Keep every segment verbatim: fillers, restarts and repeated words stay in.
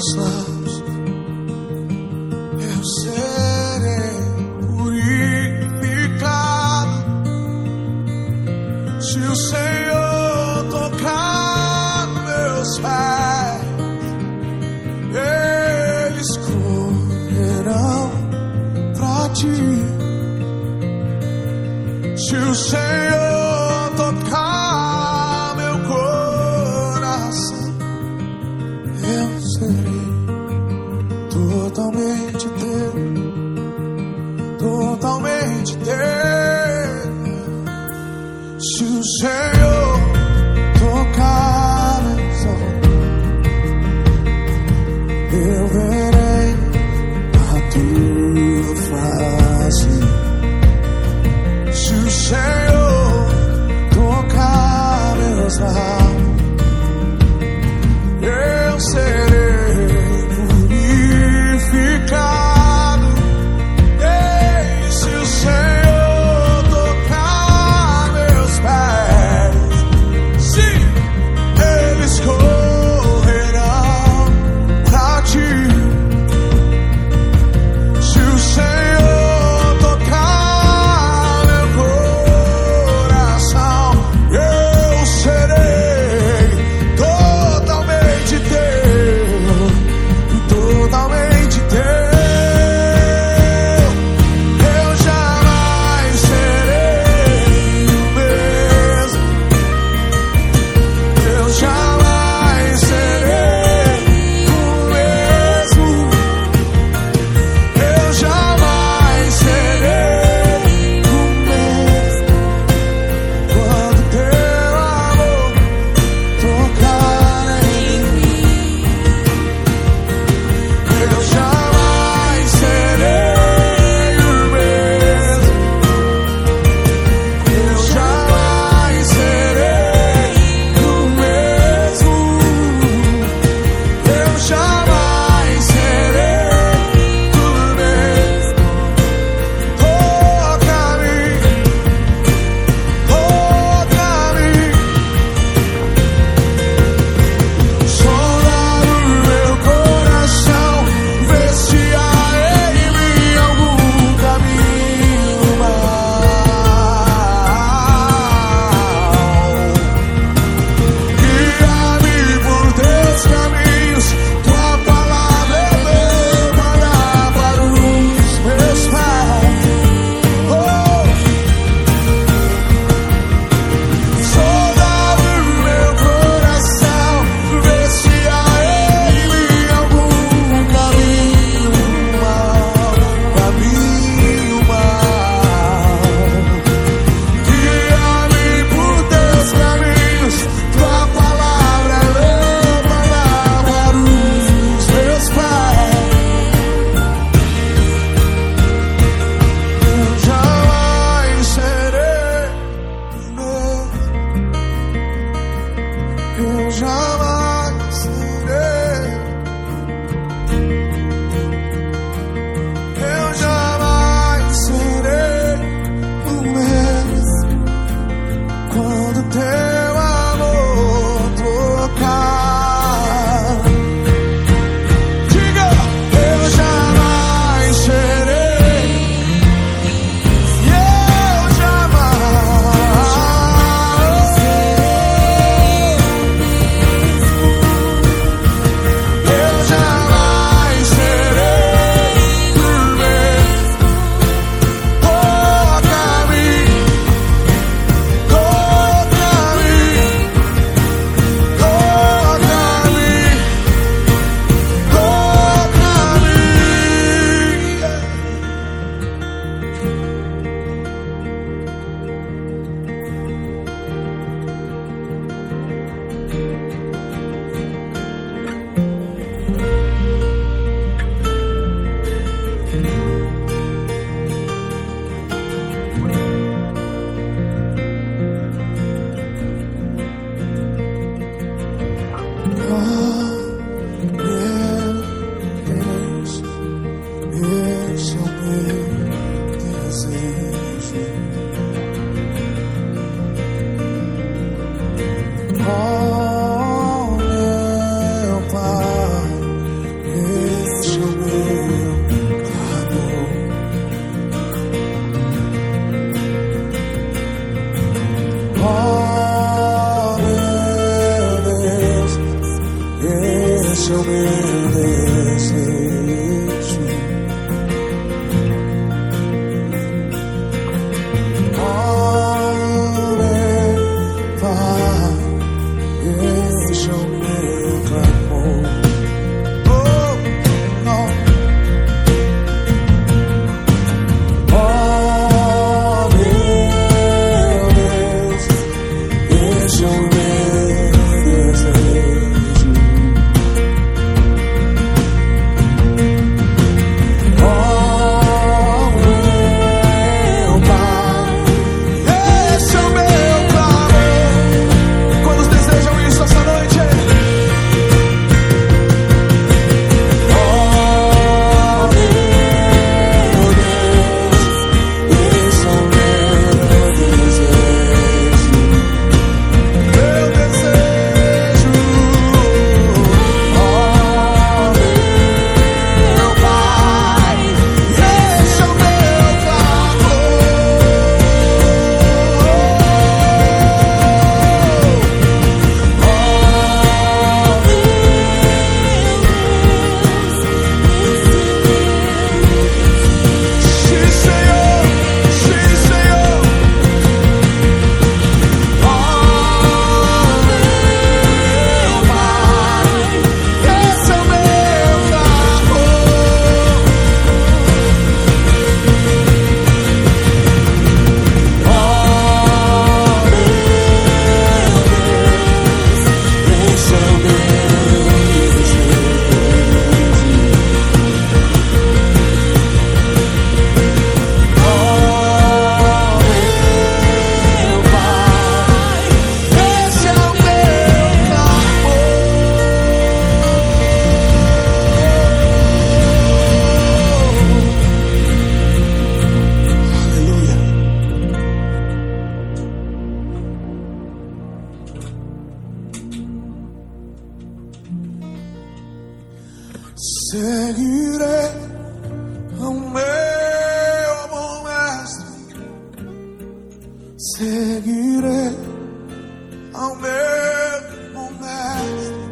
meus lábios, eu serei purificado. Se o Senhor tocar meus pés, eles correrão pra ti. Se o Senhor tocar meu coração, eu serei totalmente teu, totalmente teu. Se o Senhor tocar meus olhos, eu verei a tua face. Se o Senhor tocar meus lábios, eu serei purificado. Ei, se o Senhor tocar meus pés, sim, eles correrão pra ti. desejo. Oh, meu Pai, esse é o meu clamor. Oh, não. Oh, meu Deus, esse é o meu desejo. Oh, meu Pai, esse é o meu clamor. Quantos desejam isso essa noite? Oh, meu Deus, esse é o meu desejo. Meu desejo. Oh, meu Pai, esse é o meu clamor. Sim, Senhor, sim, Senhor. Oh, meu Pai, esse é o meu clamor. Oh, meu Deus, esse é o meu desejo. Oh, meu Pai, esse é o meu clamor. Aleluia. Seguirei ao meu bom mestre. Seguirei ao meu bom mestre.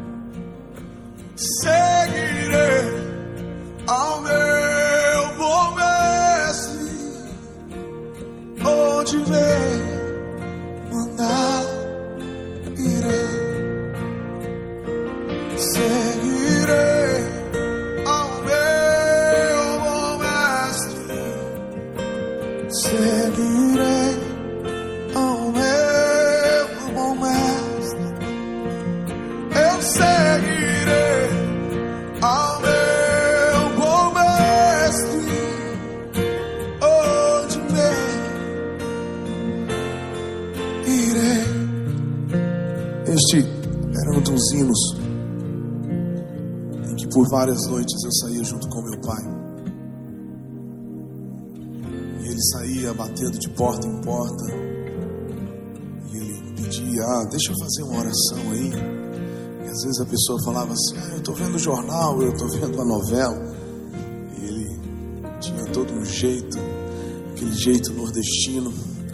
Seguirei ao meu bom mestre. Onde me mandar, irei. Seguirei ao meu bom mestre. Seguirei ao meu bom mestre. Eu seguirei ao meu bom mestre. Onde me irei. Este era um dos hinos em que por várias noites eu saía junto com meu pai. E ele saía batendo de porta em porta. E ele pedia, ah, deixa eu fazer uma oração aí. E às vezes a pessoa falava assim, ah, eu tô vendo o jornal, eu tô vendo a novela. E ele tinha todo um jeito, aquele jeito nordestino,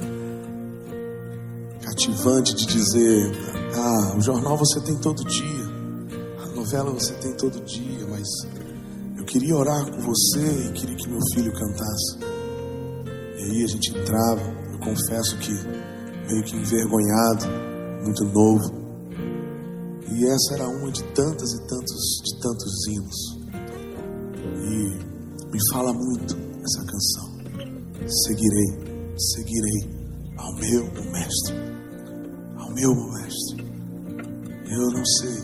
cativante de dizer, ah, o jornal você tem todo dia, a novela você tem todo dia, mas eu queria orar com você e queria que meu filho cantasse. E aí a gente entrava, eu confesso que meio que envergonhado, muito novo. E essa era uma de tantas e tantos, de tantos hinos. E me fala muito essa canção. Seguirei, seguirei ao meu bom mestre, ao meu bom mestre. Eu não sei,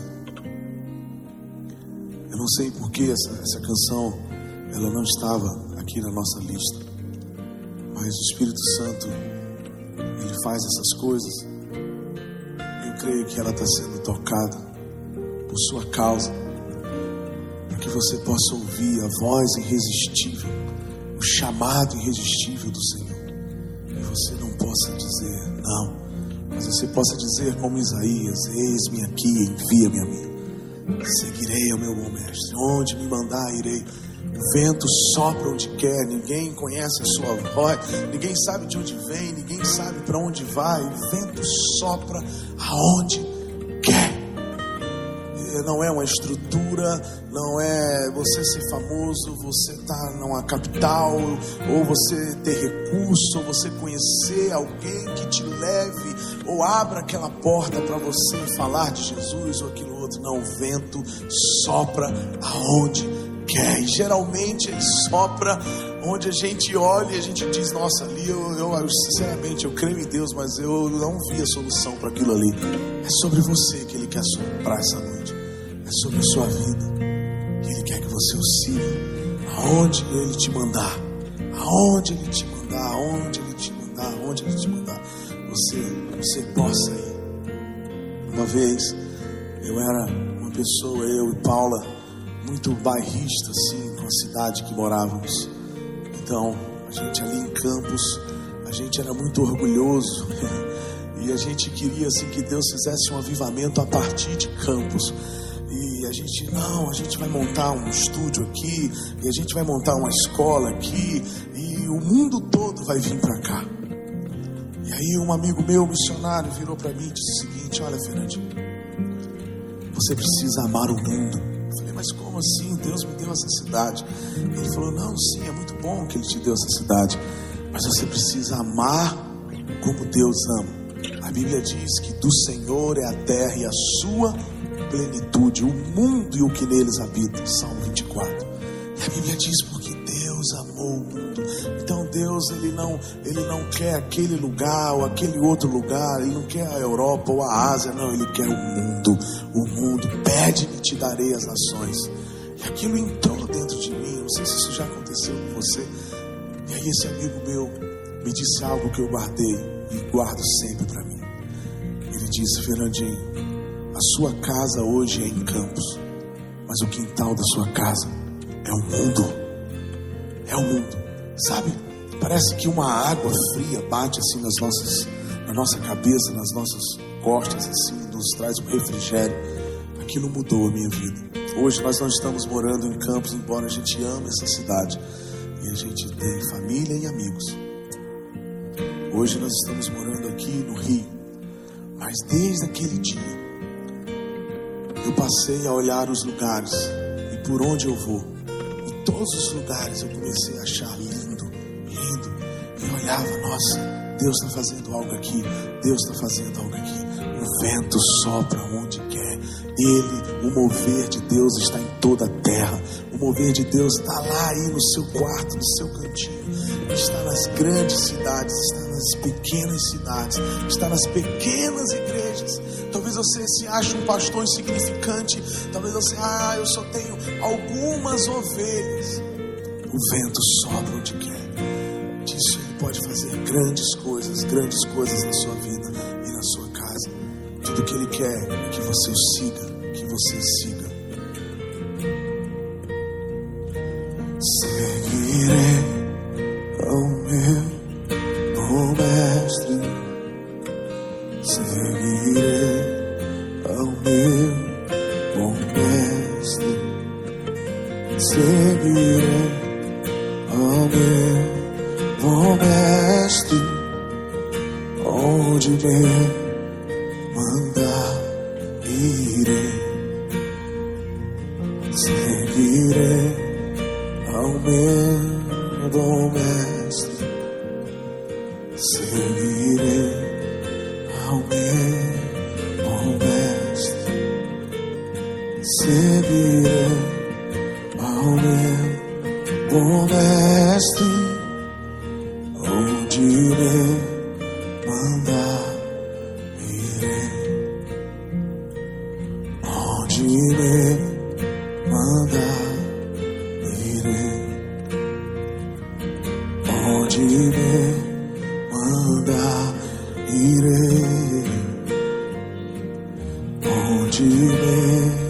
eu não sei porque essa, essa canção, ela não estava aqui na nossa lista. Mas o Espírito Santo, ele faz essas coisas. Eu creio que ela está sendo tocada por sua causa, para que você possa ouvir a voz irresistível, o chamado irresistível do Senhor, e você não possa dizer não, mas você possa dizer como Isaías, eis-me aqui, envia-me a mim. Seguirei ao meu bom mestre, onde me mandar irei. O vento sopra onde quer, ninguém conhece a sua voz, ninguém sabe de onde vem, ninguém sabe para onde vai. O vento sopra aonde quer. não é uma estrutura, não é você ser famoso, você estar numa capital, ou você ter recurso, ou você conhecer alguém que te leve, ou abra aquela porta para você falar de Jesus ou aquilo outro. Não, o vento sopra aonde quer, e geralmente ele sopra onde a gente olha e a gente diz: nossa, ali eu, eu sinceramente eu creio em Deus, mas eu não vi a solução para aquilo ali. É sobre você que ele quer soprar essa noite, é sobre a sua vida que ele quer que você o siga aonde ele te mandar, aonde ele te mandar, aonde ele te mandar, aonde ele te mandar, você, você possa ir. Uma vez eu era uma pessoa, eu e Paula, muito bairrista assim, com a cidade que morávamos. Então, a gente ali em Campos, a gente era muito orgulhoso e a gente queria assim que Deus fizesse um avivamento a partir de Campos. E a gente, não, a gente vai montar um estúdio aqui, e a gente vai montar uma escola aqui, e o mundo todo vai vir para cá. E aí um amigo meu, missionário, virou para mim e disse o seguinte: olha, Fernandinho, você precisa amar o mundo. Eu falei: mas como assim? Deus me deu essa cidade. Ele falou: não, sim, é muito bom que Ele te deu essa cidade, mas você precisa amar como Deus ama. A Bíblia diz que do Senhor é a terra e a sua plenitude, o mundo e o que neles habita. Salmo vinte e quatro. E a Bíblia diz: porque Deus amou o mundo. Então Deus, Ele não, Ele não quer aquele lugar ou aquele outro lugar. Ele não quer a Europa ou a Ásia, não. Ele quer o mundo. O mundo. Pede-me, te darei as nações. E aquilo entrou dentro de mim. Não sei se isso já aconteceu com você. E aí esse amigo meu me disse algo que eu guardei e guardo sempre para mim. Ele disse: Fernandinho, a sua casa hoje é em Campos, mas o quintal da sua casa é o mundo. É o mundo. Sabe? Parece que uma água fria bate assim nas nossas, na nossa cabeça, nas nossas costas, assim, nos traz um refrigério. Aquilo mudou a minha vida. Hoje nós não estamos morando em Campos, embora a gente ame essa cidade e a gente tem família e amigos. Hoje nós estamos morando aqui no Rio, mas desde aquele dia eu passei a olhar os lugares, e por onde eu vou, em todos os lugares eu comecei a achar lindo, lindo, e olhava: nossa, Deus está fazendo algo aqui, Deus está fazendo algo aqui. O vento sopra onde quer. Ele, o mover de Deus está em toda a terra. O mover de Deus está lá aí no seu quarto, no seu cantinho. Está nas grandes cidades, está nas pequenas cidades, está nas pequenas igrejas. Talvez você se ache um pastor insignificante. Talvez você, ah, eu só tenho algumas ovelhas. O vento sopra onde quer. Disso Ele pode fazer grandes coisas, grandes coisas na sua vida e na sua casa. Tudo que Ele quer é que você o siga, que você siga. Seguirei ao meu bom mestre, seguirei ao meu bom mestre, seguirei ao meu bom mestre, onde me mandar irei, seguirei ao meu bom mestre, seguirei ao meu bom mestre, seguirei ao meu bom mestre, onde me mandar irei, onde me mandar irei, onde me mandar irei, onde me